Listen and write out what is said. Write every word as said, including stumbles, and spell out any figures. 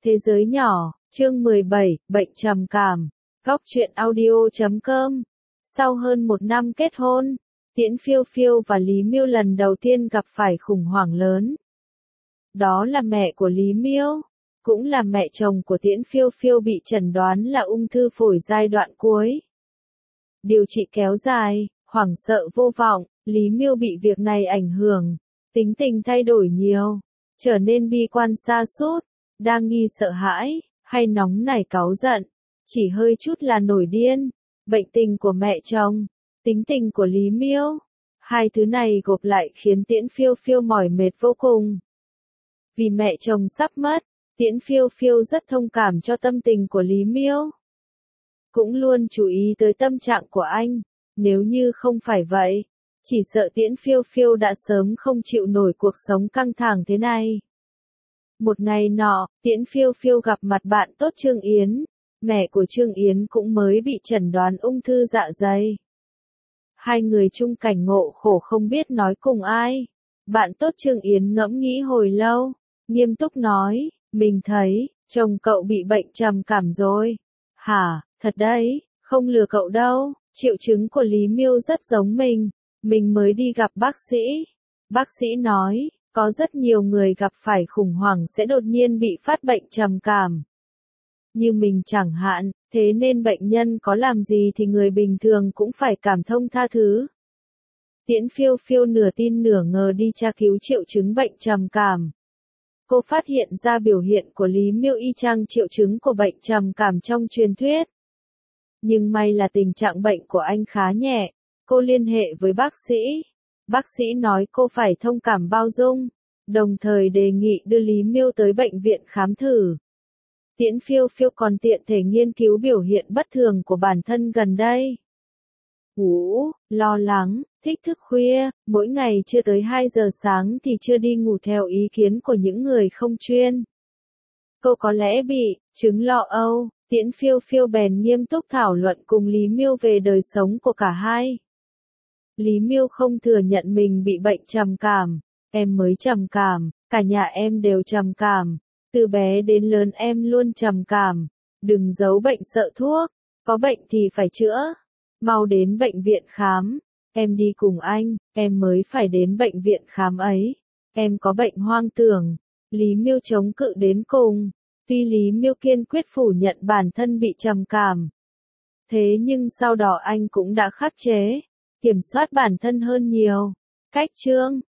Thế giới nhỏ, chương mười bảy, bệnh trầm cảm. Góc truyện audio chấm com. Sau hơn một năm kết hôn, Tiễn Phiêu Phiêu và Lý Miêu lần đầu tiên gặp phải khủng hoảng lớn. Đó là mẹ của Lý Miêu, cũng là mẹ chồng của Tiễn Phiêu Phiêu bị chẩn đoán là ung thư phổi giai đoạn cuối. Điều trị kéo dài, hoảng sợ vô vọng, Lý Miêu bị việc này ảnh hưởng, tính tình thay đổi nhiều, trở nên bi quan sa sút, đa nghi sợ hãi, hay nóng nảy cáu giận, chỉ hơi chút là nổi điên. Bệnh tình của mẹ chồng, tính tình của Lý Miêu, hai thứ này gộp lại khiến Tiễn Phiêu Phiêu mỏi mệt vô cùng. Vì mẹ chồng sắp mất, Tiễn Phiêu Phiêu rất thông cảm cho tâm tình của Lý Miêu, cũng luôn chú ý tới tâm trạng của anh. Nếu như không phải vậy, chỉ sợ Tiễn Phiêu Phiêu đã sớm không chịu nổi cuộc sống căng thẳng thế này. Một ngày nọ, Tiễn Phiêu Phiêu gặp mặt bạn tốt Trương Yến. Mẹ của Trương Yến cũng mới bị chẩn đoán ung thư dạ dày. Hai người chung cảnh ngộ khổ không biết nói cùng ai. Bạn tốt Trương Yến ngẫm nghĩ hồi lâu, nghiêm túc nói, mình thấy, chồng cậu bị bệnh trầm cảm rồi. Hả, thật đấy, không lừa cậu đâu, triệu chứng của Lý Miêu rất giống mình. Mình mới đi gặp bác sĩ. Bác sĩ nói, có rất nhiều người gặp phải khủng hoảng sẽ đột nhiên bị phát bệnh trầm cảm. Như mình chẳng hạn, thế nên bệnh nhân có làm gì thì người bình thường cũng phải cảm thông tha thứ. Tiễn Phiêu Phiêu nửa tin nửa ngờ đi tra cứu triệu chứng bệnh trầm cảm. Cô phát hiện ra biểu hiện của Lý Miêu y chang triệu chứng của bệnh trầm cảm trong truyền thuyết. Nhưng may là tình trạng bệnh của anh khá nhẹ. Cô liên hệ với bác sĩ. Bác sĩ nói cô phải thông cảm bao dung, đồng thời đề nghị đưa Lý Miêu tới bệnh viện khám thử. Tiễn Phiêu Phiêu còn tiện thể nghiên cứu biểu hiện bất thường của bản thân gần đây. Ngủ, lo lắng, thích thức khuya, mỗi ngày chưa tới hai giờ sáng thì chưa đi ngủ theo ý kiến của những người không chuyên. Cô có lẽ bị chứng lo âu. Tiễn Phiêu Phiêu bèn nghiêm túc thảo luận cùng Lý Miêu về đời sống của cả hai. Lý Miêu không thừa nhận mình bị bệnh trầm cảm. Em mới trầm cảm, cả nhà em đều trầm cảm. Từ bé đến lớn em luôn trầm cảm. Đừng giấu bệnh sợ thuốc, có bệnh thì phải chữa. Mau đến bệnh viện khám. Em đi cùng anh, em mới phải đến bệnh viện khám ấy. Em có bệnh hoang tưởng. Lý Miêu chống cự đến cùng. Tuy Lý Miêu kiên quyết phủ nhận bản thân bị trầm cảm. Thế nhưng sau đó anh cũng đã khắc chế, kiểm soát bản thân hơn nhiều. Cách chương